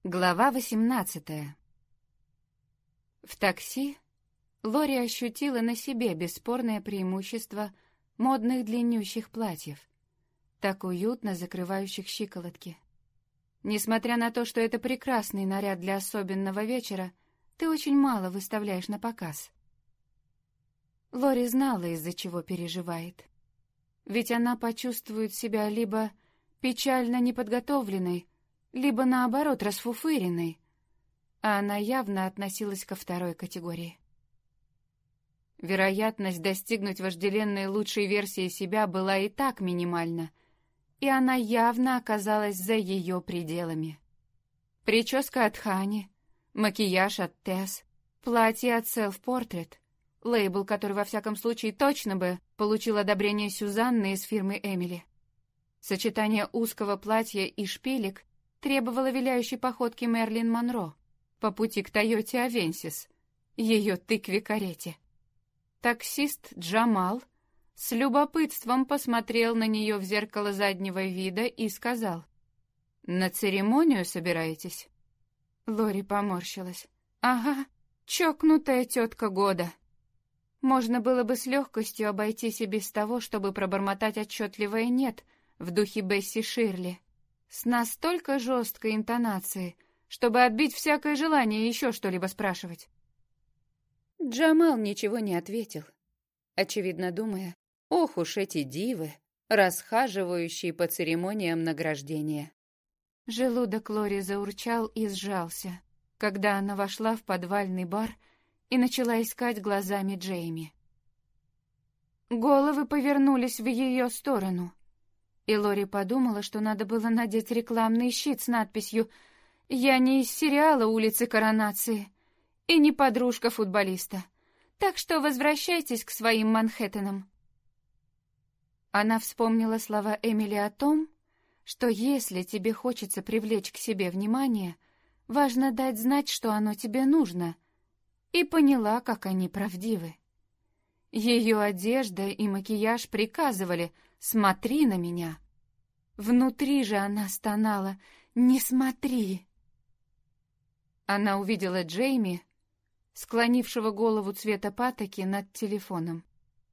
Глава 18. В такси Лори ощутила на себе бесспорное преимущество модных длиннющих платьев, так уютно закрывающих щиколотки. Несмотря на то, что это прекрасный наряд для особенного вечера, ты очень мало выставляешь на показ. Лори знала, из-за чего переживает. Ведь она почувствует себя либо печально неподготовленной, либо, наоборот, расфуфыренной, а она явно относилась ко второй категории. Вероятность достигнуть вожделенной лучшей версии себя была и так минимальна, и она явно оказалась за ее пределами. Прическа от Хани, макияж от Тесс, платье от Self Portrait, лейбл, который во всяком случае точно бы получил одобрение Сюзанны из фирмы Эмили. Сочетание узкого платья и шпилек требовала виляющей походки Мэрилин Монро по пути к Тойоте Авенсис, ее тыкве-карете. Таксист Джамал с любопытством посмотрел на нее в зеркало заднего вида и сказал: «На церемонию собираетесь?» Лори поморщилась. «Ага, чокнутая тетка года». Можно было бы с легкостью обойтись и без того, чтобы пробормотать отчетливое «нет» в духе Бесси Ширли, с настолько жесткой интонацией, чтобы отбить всякое желание еще что-либо спрашивать. Джамал ничего не ответил, очевидно думая: ох уж эти дивы, расхаживающие по церемониям награждения. Желудок Лори заурчал и сжался, когда она вошла в подвальный бар и начала искать глазами Джейми. Головы повернулись в ее сторону, и Лори подумала, что надо было надеть рекламный щит с надписью «Я не из сериала «Улицы Коронации» и не подружка футболиста, так что возвращайтесь к своим Манхэттенам». Она вспомнила слова Эмили о том, что если тебе хочется привлечь к себе внимание, важно дать знать, что оно тебе нужно, и поняла, как они правдивы. Ее одежда и макияж приказывали: «Смотри на меня». Внутри же она стонала: «Не смотри». Она увидела Джейми, склонившего голову цвета патоки над телефоном.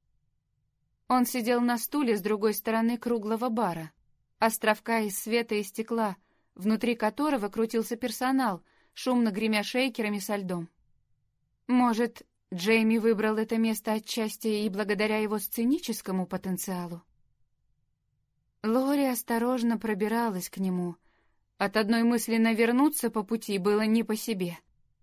Он сидел на стуле с другой стороны круглого бара, островка из света и стекла, внутри которого крутился персонал, шумно гремя шейкерами со льдом. Может, Джейми выбрал это место отчасти и благодаря его сценическому потенциалу? Лори осторожно пробиралась к нему. От одной мысли навернуться по пути было не по себе.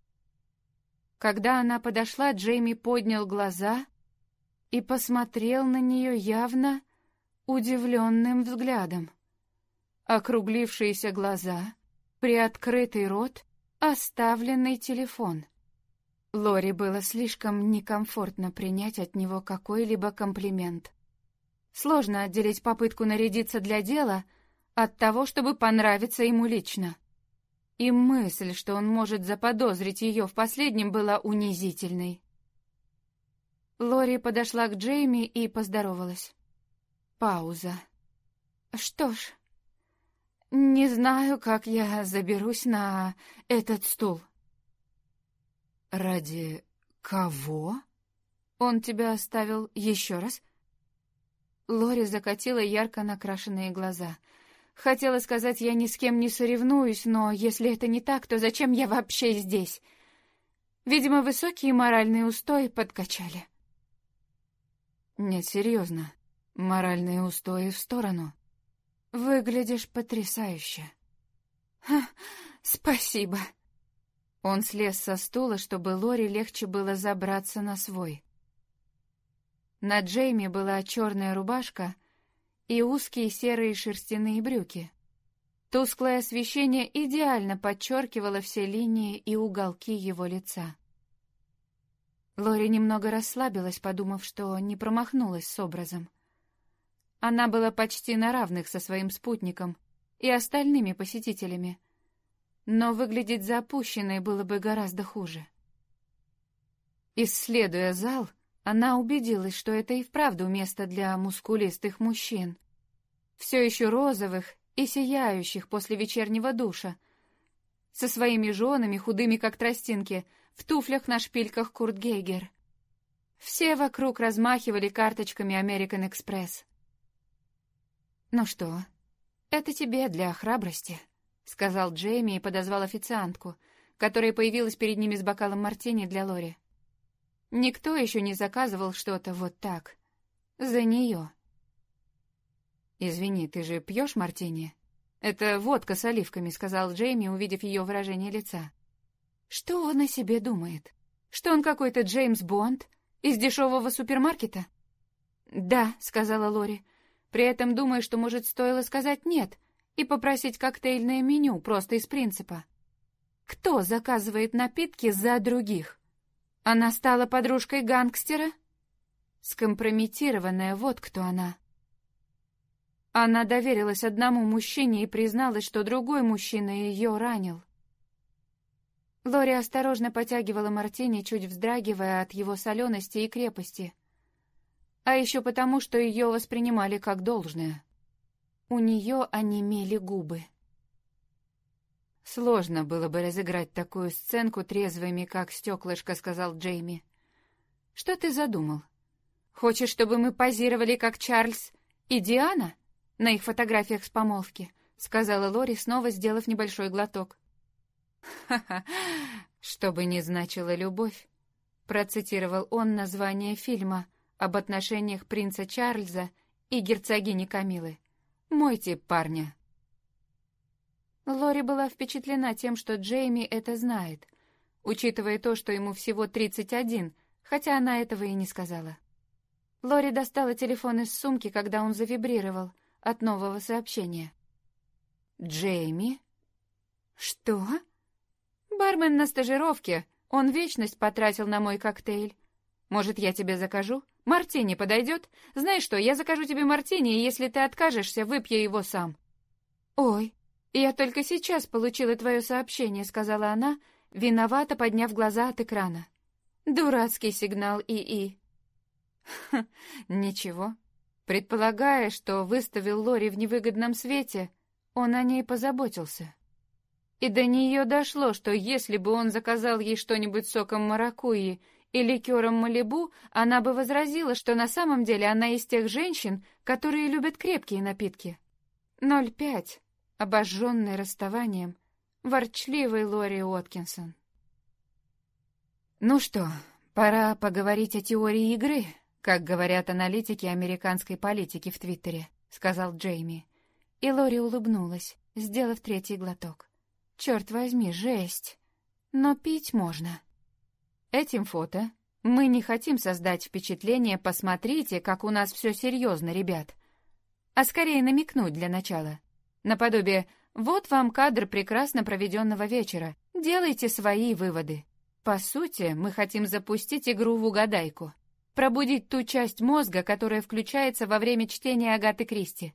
Когда она подошла, Джейми поднял глаза и посмотрел на нее явно удивленным взглядом. Округлившиеся глаза, приоткрытый рот, оставленный телефон. Лори было слишком некомфортно принять от него какой-либо комплимент. Сложно отделить попытку нарядиться для дела от того, чтобы понравиться ему лично. И мысль, что он может заподозрить ее в последнем, была унизительной. Лори подошла к Джейми и поздоровалась. Пауза. «Что ж, не знаю, как я заберусь на этот стул». «Ради кого?» «Он тебя оставил еще раз?» Лори закатила ярко накрашенные глаза. Хотела сказать: «Я ни с кем не соревнуюсь», но если это не так, то зачем я вообще здесь? Видимо, высокие моральные устои подкачали. Нет, серьезно, моральные устои в сторону. Выглядишь потрясающе. Спасибо. Он слез со стула, чтобы Лори легче было забраться на свой. На Джейми была черная рубашка и узкие серые шерстяные брюки. Тусклое освещение идеально подчеркивало все линии и уголки его лица. Лори немного расслабилась, подумав, что не промахнулась с образом. Она была почти на равных со своим спутником и остальными посетителями, но выглядеть запущенной было бы гораздо хуже. Исследуя зал, она убедилась, что это и вправду место для мускулистых мужчин, все еще розовых и сияющих после вечернего душа, со своими женами, худыми как тростинки, в туфлях на шпильках Курт Гейгер. Все вокруг размахивали карточками American Express. «Ну что, это тебе для храбрости», — сказал Джейми и подозвал официантку, которая появилась перед ними с бокалом мартини для Лори. Никто еще не заказывал что-то вот так. За нее. «Извини, ты же пьешь мартини?» «Это водка с оливками», — сказал Джейми, увидев ее выражение лица. «Что он о себе думает? Что он какой-то Джеймс Бонд из дешевого супермаркета?» «Да», — сказала Лори, при этом думая, что, может, стоило сказать «нет» и попросить коктейльное меню просто из принципа. Кто заказывает напитки за других? Она стала подружкой гангстера? Скомпрометированная, вот кто она. Она доверилась одному мужчине и призналась, что другой мужчина ее ранил. Лори осторожно потягивала мартини, чуть вздрагивая от его солености и крепости. А еще потому, что ее воспринимали как должное. У нее онемели губы. «Сложно было бы разыграть такую сценку трезвыми, как стеклышко», — сказал Джейми. «Что ты задумал? Хочешь, чтобы мы позировали, как Чарльз и Диана на их фотографиях с помолвки?» — сказала Лори, снова сделав небольшой глоток. «Ха-ха, что бы ни значила любовь», — процитировал он название фильма об отношениях принца Чарльза и герцогини Камилы. «Мой тип парня». Лори была впечатлена тем, что Джейми это знает, учитывая то, что ему всего 31, хотя она этого и не сказала. Лори достала телефон из сумки, когда он завибрировал от нового сообщения. «Джейми?» «Что?» «Бармен на стажировке. Он вечность потратил на мой коктейль. Может, я тебе закажу? Мартини подойдет? Знаешь что, я закажу тебе мартини, и если ты откажешься, выпью его сам». «Ой, я только сейчас получила твое сообщение», — сказала она, виновато подняв глаза от экрана. «Дурацкий сигнал ИИ». Ничего. Предполагая, что выставил Лори в невыгодном свете, он о ней позаботился. И до нее дошло, что если бы он заказал ей что-нибудь соком маракуйи и ликером Малибу, она бы возразила, что на самом деле она из тех женщин, которые любят крепкие напитки. 0,5. Обожженный расставанием, ворчливый Лори Уоткинсон. «Ну что, пора поговорить о теории игры, как говорят аналитики американской политики в Твиттере», — сказал Джейми. И Лори улыбнулась, сделав третий глоток. «Черт возьми, жесть! Но пить можно». Этим фото мы не хотим создать впечатление «посмотрите, как у нас все серьезно, ребят», а скорее намекнуть для начала. Наподобие «вот вам кадр прекрасно проведенного вечера, делайте свои выводы». По сути, мы хотим запустить игру в угадайку, пробудить ту часть мозга, которая включается во время чтения Агаты Кристи.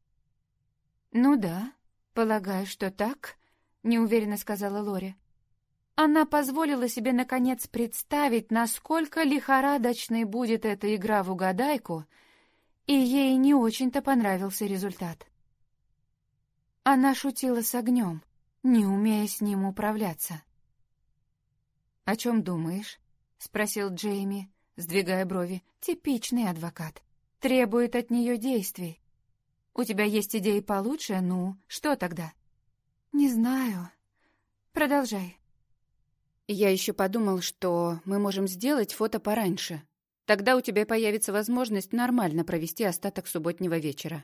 «Ну да, полагаю, что так», — неуверенно сказала Лори. Она позволила себе, наконец, представить, насколько лихорадочной будет эта игра в угадайку, и ей не очень-то понравился результат. Она шутила с огнем, не умея с ним управляться. «О чем думаешь?» — спросил Джейми, сдвигая брови. «Типичный адвокат. Требует от нее действий. У тебя есть идеи получше? Ну, что тогда?» «Не знаю. Продолжай». «Я еще подумал, что мы можем сделать фото пораньше. Тогда у тебя появится возможность нормально провести остаток субботнего вечера».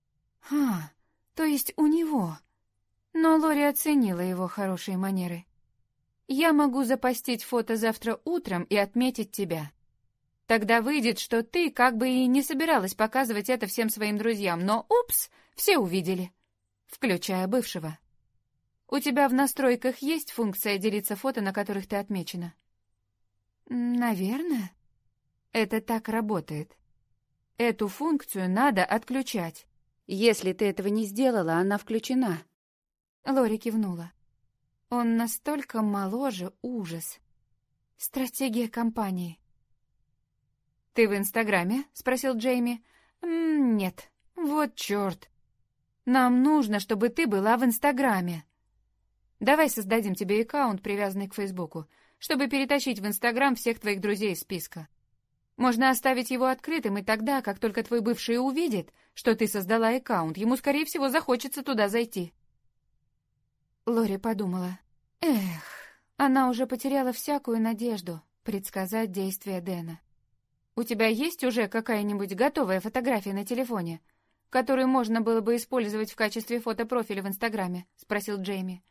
То есть у него. Но Лори оценила его хорошие манеры. «Я могу запостить фото завтра утром и отметить тебя. Тогда выйдет, что ты как бы и не собиралась показывать это всем своим друзьям, но упс, все увидели, включая бывшего. У тебя в настройках есть функция делиться фото, на которых ты отмечена?» «Наверное. Это так работает. Эту функцию надо отключать. Если ты этого не сделала, она включена». Лори кивнула. Он настолько моложе, ужас. Стратегия компании. «Ты в Инстаграме?» — спросил Джейми. «Нет. Вот черт. Нам нужно, чтобы ты была в Инстаграме». Давай создадим тебе аккаунт, привязанный к Фейсбуку, чтобы перетащить в Инстаграм всех твоих друзей из списка. Можно оставить его открытым, и тогда, как только твой бывший увидит, что ты создала аккаунт, ему, скорее всего, захочется туда зайти». Лори подумала. Она уже потеряла всякую надежду предсказать действия Дэна. «У тебя есть уже какая-нибудь готовая фотография на телефоне, которую можно было бы использовать в качестве фотопрофиля в Инстаграме?» — спросил Джейми.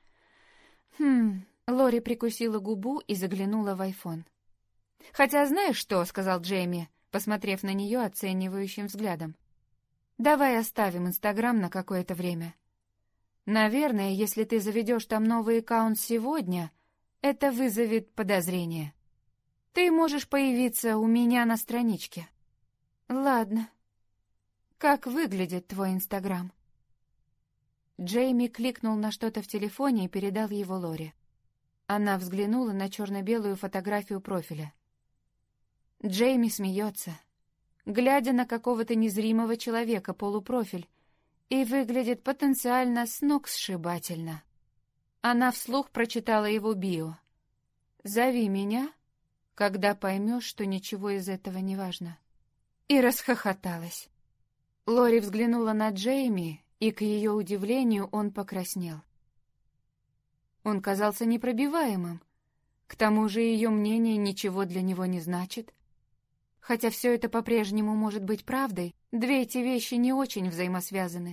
Лори прикусила губу и заглянула в айфон. «Хотя знаешь что?» — сказал Джейми, посмотрев на нее оценивающим взглядом. «Давай оставим Инстаграм на какое-то время. Наверное, если ты заведешь там новый аккаунт сегодня, это вызовет подозрение. Ты можешь появиться у меня на страничке». «Ладно. Как выглядит твой Инстаграм?» Джейми кликнул на что-то в телефоне и передал его Лори. Она взглянула на черно-белую фотографию профиля. Джейми смеется, глядя на какого-то незримого человека полупрофиль, и выглядит потенциально сногсшибательно. Она вслух прочитала его био. «Зови меня, когда поймешь, что ничего из этого не важно». И расхохоталась. Лори взглянула на Джейми, и, к ее удивлению, он покраснел. Он казался непробиваемым. К тому же ее мнение ничего для него не значит. Хотя все это по-прежнему может быть правдой, две эти вещи не очень взаимосвязаны.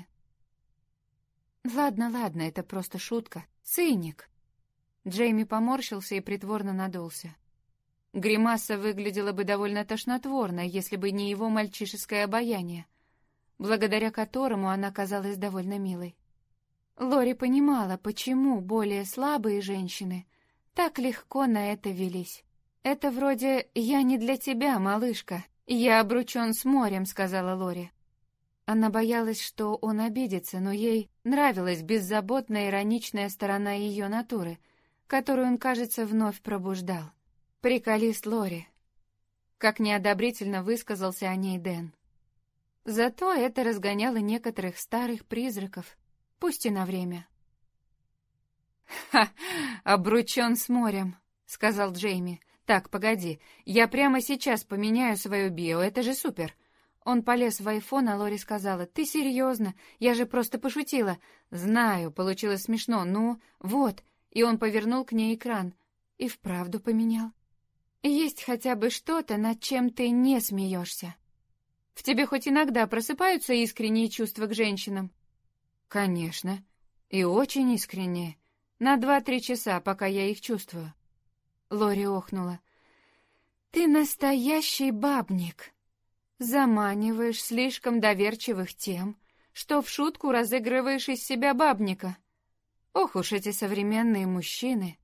Ладно, это просто шутка. Циник. Джейми поморщился и притворно надулся. Гримаса выглядела бы довольно тошнотворно, если бы не его мальчишеское обаяние, благодаря которому она казалась довольно милой. Лори понимала, почему более слабые женщины так легко на это велись. «Это вроде «я не для тебя, малышка, я обручен с морем», — сказала Лори. Она боялась, что он обидится, но ей нравилась беззаботная ироничная сторона ее натуры, которую он, кажется, вновь пробуждал. Приколист Лори. Как неодобрительно высказался о ней Дэн. Зато это разгоняло некоторых старых призраков, пусть и на время. «Ха! Обручен с морем», — сказал Джейми. «Так, погоди, я прямо сейчас поменяю свою био, это же супер». Он полез в айфон, а Лори сказала: «Ты серьезно? Я же просто пошутила». «Знаю, получилось смешно, ну, вот». И он повернул к ней экран. И вправду поменял. «Есть хотя бы что-то, над чем ты не смеешься? В тебе хоть иногда просыпаются искренние чувства к женщинам?» «Конечно. И очень искренние. На 2-3 часа, пока я их чувствую». Лори охнула. «Ты настоящий бабник. Заманиваешь слишком доверчивых тем, что в шутку разыгрываешь из себя бабника. Ох уж эти современные мужчины!»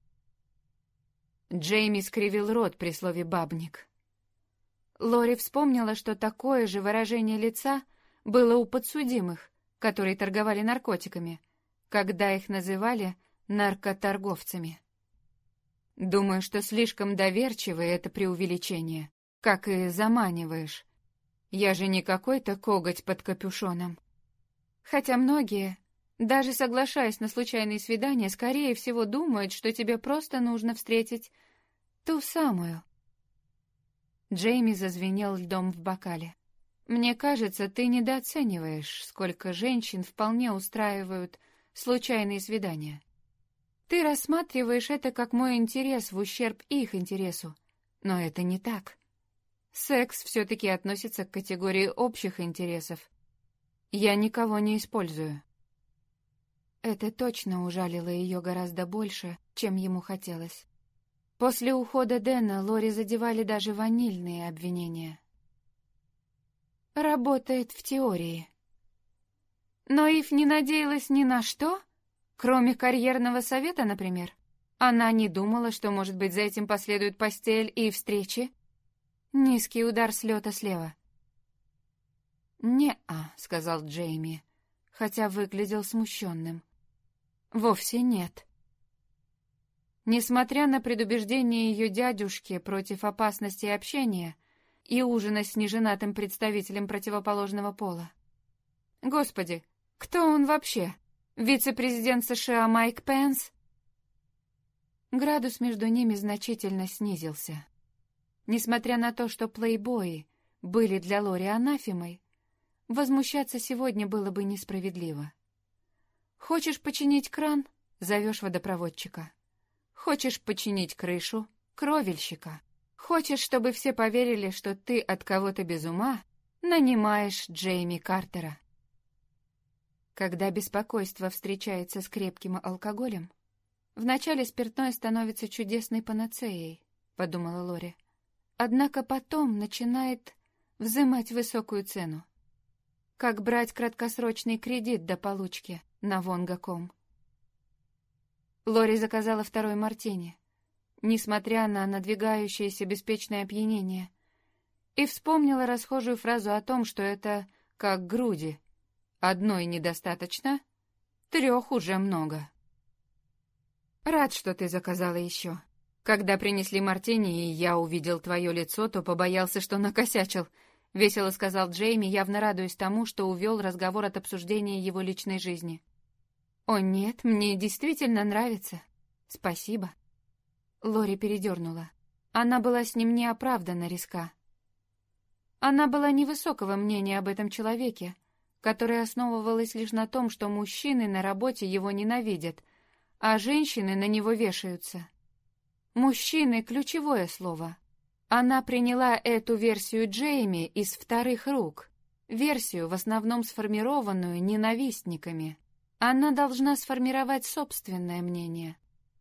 Джейми скривил рот при слове «бабник». Лори вспомнила, что такое же выражение лица было у подсудимых, которые торговали наркотиками, когда их называли наркоторговцами. «Думаю, что слишком доверчивый — это преувеличение, как и заманиваешь. Я же не какой-то коготь под капюшоном». Хотя многие, даже соглашаясь на случайные свидания, скорее всего думают, что тебе просто нужно встретить ту самую. Джейми зазвенел льдом в бокале. «Мне кажется, ты недооцениваешь, сколько женщин вполне устраивают случайные свидания. Ты рассматриваешь это как мой интерес в ущерб их интересу, но это не так. Секс все-таки относится к категории общих интересов. Я никого не использую». Это точно ужалило ее гораздо больше, чем ему хотелось. После ухода Дэна Лори задевали даже ванильные обвинения. Работает в теории. Но Ив не надеялась ни на что, кроме карьерного совета, например. Она не думала, что, может быть, за этим последует постель и встречи. Низкий удар с лета слева. «Не-а», — сказал Джейми, хотя выглядел смущенным. «Вовсе нет». Несмотря на предубеждение ее дядюшки против опасности общения и ужина с неженатым представителем противоположного пола. Господи, кто он вообще? Вице-президент США Майк Пенс? градус между ними значительно снизился. Несмотря на то, что плейбои были для Лори анафемой, возмущаться сегодня было бы несправедливо. Хочешь починить кран — зовешь водопроводчика. Хочешь починить крышу — кровельщика. Хочешь, чтобы все поверили, что ты от кого-то без ума — нанимаешь Джейми Картера. Когда беспокойство встречается с крепким алкоголем, вначале спиртное становится чудесной панацеей, подумала Лори. Однако потом начинает взимать высокую цену. Как брать краткосрочный кредит до получки на Вонга.ком. Лори заказала второй мартини, несмотря на надвигающееся беспечное опьянение, и вспомнила расхожую фразу о том, что это как груди. Одной недостаточно, 3 уже много. «Рад, что ты заказала еще. Когда принесли мартини, и я увидел твое лицо, то побоялся, что накосячил», — весело сказал Джейми, явно радуясь тому, что увел разговор от обсуждения его личной жизни. «О нет, мне действительно нравится. Спасибо». Лори передернула. Она была с ним неоправданно резка. Она была невысокого мнения об этом человеке, которое основывалось лишь на том, что мужчины на работе его ненавидят, а женщины на него вешаются. «Мужчины» — ключевое слово. Она приняла эту версию Джейми из вторых рук, версию, в основном сформированную ненавистниками. Она должна сформировать собственное мнение.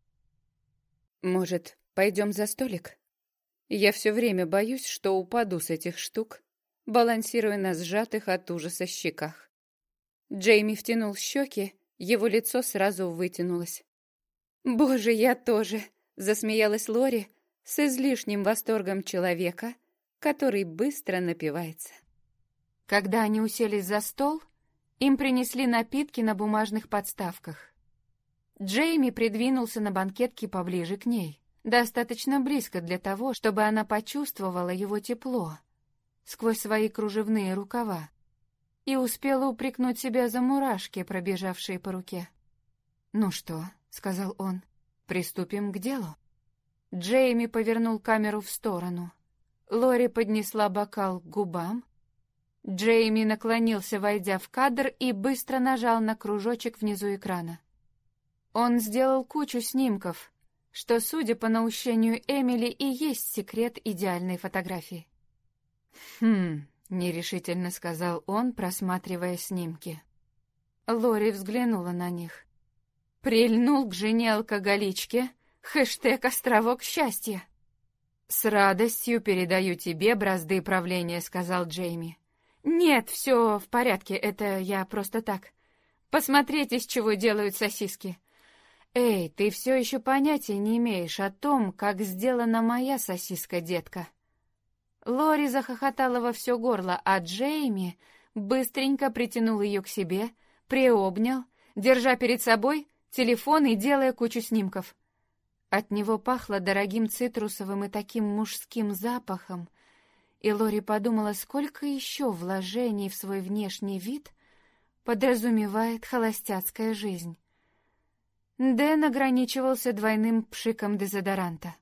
«Может, пойдем за столик? Я все время боюсь, что упаду с этих штук, балансируя на сжатых от ужаса щеках». Джейми втянул щеки, его лицо сразу вытянулось. «Боже, я тоже!» — засмеялась Лори с излишним восторгом человека, который быстро напивается. Когда они уселись за стол, им принесли напитки на бумажных подставках. Джейми придвинулся на банкетке поближе к ней, достаточно близко для того, чтобы она почувствовала его тепло сквозь свои кружевные рукава, и успела упрекнуть себя за мурашки, пробежавшие по руке. «Ну что?» — сказал он. «Приступим к делу». Джейми повернул камеру в сторону. Лори поднесла бокал к губам. Джейми наклонился, войдя в кадр, и быстро нажал на кружочек внизу экрана. Он сделал кучу снимков, что, судя по наущению Эмили, и есть секрет идеальной фотографии. Нерешительно сказал он, просматривая снимки. Лори взглянула на них. Прильнул к жене-алкоголичке, хэштег «Островок счастья». «С радостью передаю тебе бразды правления», — сказал Джейми. «Нет, все в порядке, это я просто так. Посмотреть, из чего делают сосиски». «Эй, ты все еще понятия не имеешь о том, как сделана моя сосиска, детка». Лори захохотала во все горло, а Джейми быстренько притянул ее к себе, приобнял, держа перед собой телефон и делая кучу снимков. От него пахло дорогим цитрусовым и таким мужским запахом, и Лори подумала, сколько еще вложений в свой внешний вид подразумевает холостяцкая жизнь. Дэн ограничивался двойным пшиком дезодоранта.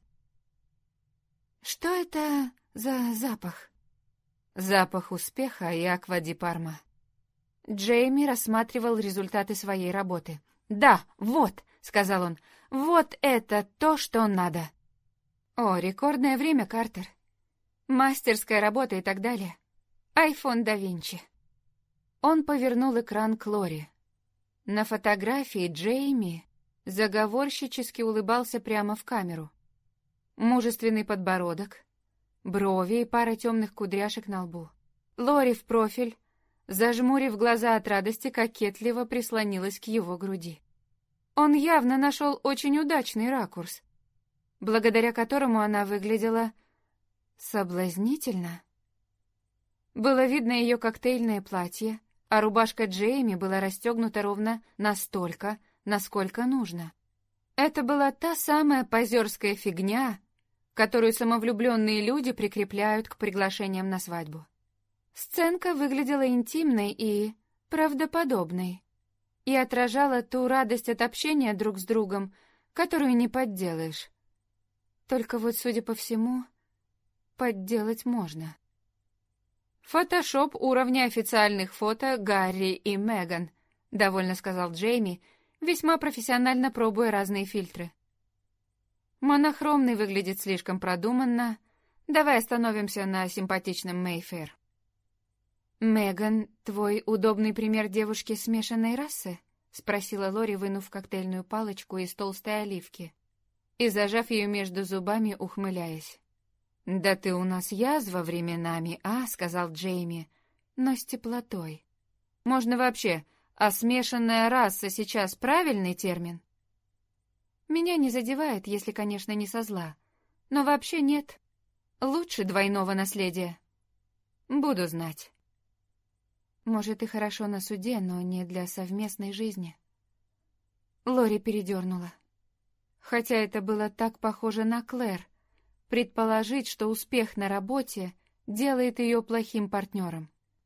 «Что это за запах?» «Запах успеха и аква ди Парма». Джейми рассматривал результаты своей работы. «Да, вот», — сказал он, — «вот это то, что надо». «О, рекордное время, Картер. Мастерская работа и так далее. Айфон да Винчи». Он повернул экран к Лори. На фотографии Джейми заговорщически улыбался прямо в камеру. Мужественный подбородок, брови и пара темных кудряшек на лбу. Лори в профиль, зажмурив глаза от радости, кокетливо прислонилась к его груди. Он явно нашел очень удачный ракурс, благодаря которому она выглядела соблазнительно. Было видно ее коктейльное платье, а рубашка Джейми была расстегнута ровно настолько, насколько нужно. Это была та самая позерская фигня, которую самовлюбленные люди прикрепляют к приглашениям на свадьбу. Сценка выглядела интимной и правдоподобной и отражала ту радость от общения друг с другом, которую не подделаешь. Только вот, судя по всему, подделать можно. «Фотошоп уровня официальных фото Гарри и Меган», — довольно сказал Джейми, весьма профессионально пробуя разные фильтры. «Монохромный выглядит слишком продуманно. Давай остановимся на симпатичном Мэйфэр». «Меган, твой удобный пример девушки смешанной расы?» — спросила Лори, вынув коктейльную палочку из толстой оливки и зажав ее между зубами, ухмыляясь. «Да ты у нас язва временами, а?» — сказал Джейми, но с теплотой. «Можно вообще, а смешанная раса сейчас правильный термин?» «Меня не задевает, если, конечно, не со зла. Но вообще нет. Лучше двойного наследия. Буду знать». «Может, и хорошо на суде, но не для совместной жизни». Лори передернула. Хотя это было так похоже на Клэр, предположить, что успех на работе делает ее плохим партнером.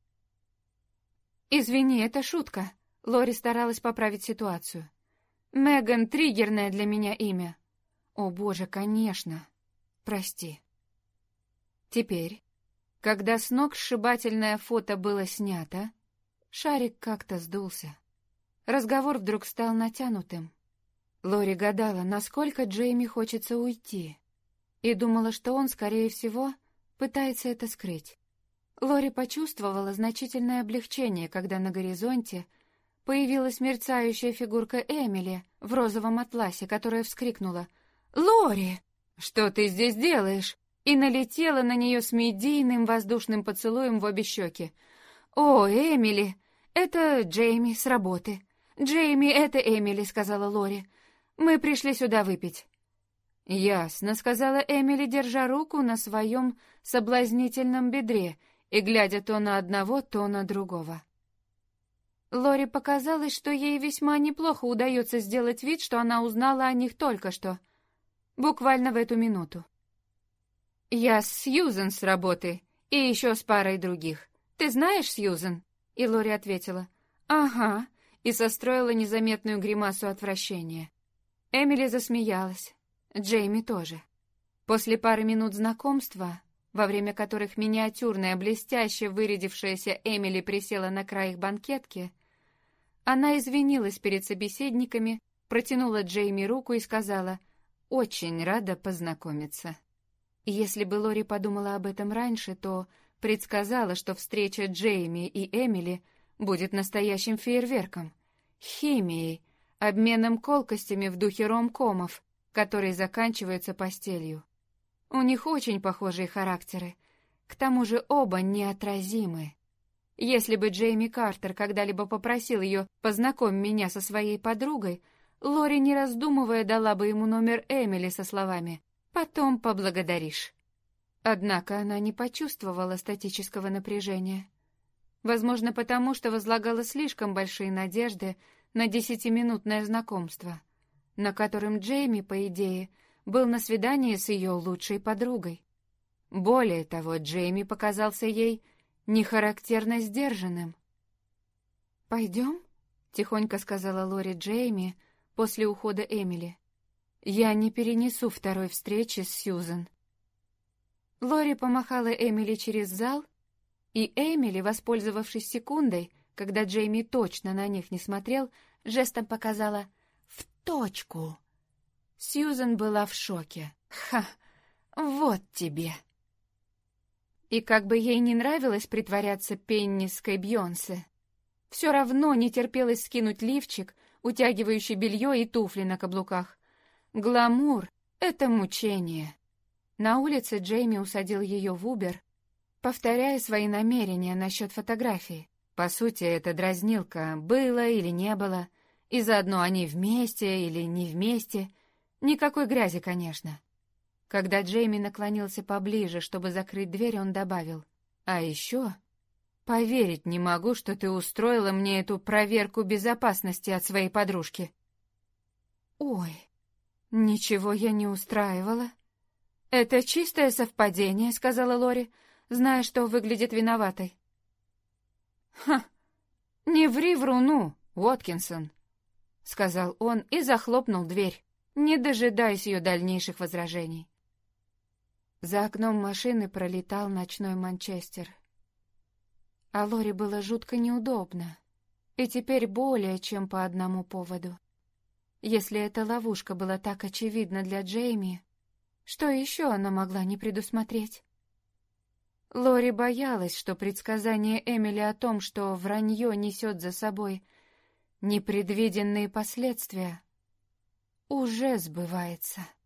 «Извини, это шутка», — Лори старалась поправить ситуацию. «Меган — триггерное для меня имя». «О, боже, конечно. Прости». Теперь, когда сногсшибательное фото было снято, шарик как-то сдулся. Разговор вдруг стал натянутым. Лори гадала, насколько Джейми хочется уйти, и думала, что он, скорее всего, пытается это скрыть. Лори почувствовала значительное облегчение, когда на горизонте появилась мерцающая фигурка Эмили в розовом атласе, которая вскрикнула: «Лори, что ты здесь делаешь?» и налетела на нее с медийным воздушным поцелуем в обе щеки. «О, Эмили, это Джейми с работы». «Джейми, это Эмили», — сказала Лори. «Мы пришли сюда выпить». «Ясно», — сказала Эмили, держа руку на своем соблазнительном бедре и глядя то на одного, то на другого. Лори показалось, что ей весьма неплохо удается сделать вид, что она узнала о них только что, буквально в эту минуту. «Я с Сьюзен с работы, и еще с парой других. Ты знаешь Сьюзен?» И Лори ответила: «Ага», и состроила незаметную гримасу отвращения. Эмили засмеялась. Джейми тоже. После пары минут знакомства, во время которых миниатюрная, блестяще вырядившаяся Эмили присела на край их банкетки, она извинилась перед собеседниками, протянула Джейми руку и сказала: «Очень рада познакомиться». Если бы Лори подумала об этом раньше, то предсказала, что встреча Джейми и Эмили будет настоящим фейерверком, химией, обменом колкостями в духе ромкомов, которые заканчиваются постелью. У них очень похожие характеры, к тому же оба неотразимы. Если бы Джейми Картер когда-либо попросил ее «познакомь меня со своей подругой», Лори, не раздумывая, дала бы ему номер Эмили со словами «потом поблагодаришь». Однако она не почувствовала статического напряжения. Возможно, потому что возлагала слишком большие надежды на 10-минутное знакомство, на котором Джейми, по идее, был на свидании с ее лучшей подругой. Более того, Джейми показался ей нехарактерно сдержанным. «Пойдем?» — тихонько сказала Лори Джейми после ухода Эмили. «Я не перенесу второй встречи с Сьюзен». Лори помахала Эмили через зал, и Эмили, воспользовавшись секундой, когда Джейми точно на них не смотрел, жестом показала «в точку». Сьюзен была в шоке. «Ха! Вот тебе!» И как бы ей не нравилось притворяться пенниской Бейонсе, все равно не терпелось скинуть лифчик, утягивающий белье и туфли на каблуках. Гламур — это мучение. На улице Джейми усадил ее в Убер, повторяя свои намерения насчет фотографии. По сути, это дразнилка, было или не было, и заодно они вместе или не вместе. Никакой грязи, конечно. Когда Джейми наклонился поближе, чтобы закрыть дверь, он добавил: «А еще поверить не могу, что ты устроила мне эту проверку безопасности от своей подружки». «Ой, ничего я не устраивала. Это чистое совпадение», — сказала Лори, зная, что выглядит виноватой. «Ха! Не ври вруну, Уоткинсон», — сказал он и захлопнул дверь. не дожидаясь ее дальнейших возражений. За окном машины пролетал ночной Манчестер. А Лори было жутко неудобно, и теперь более чем по одному поводу. Если эта ловушка была так очевидна для Джейми, что еще она могла не предусмотреть? Лори боялась, что предсказание Эмили о том, что вранье несет за собой непредвиденные последствия, уже сбывается.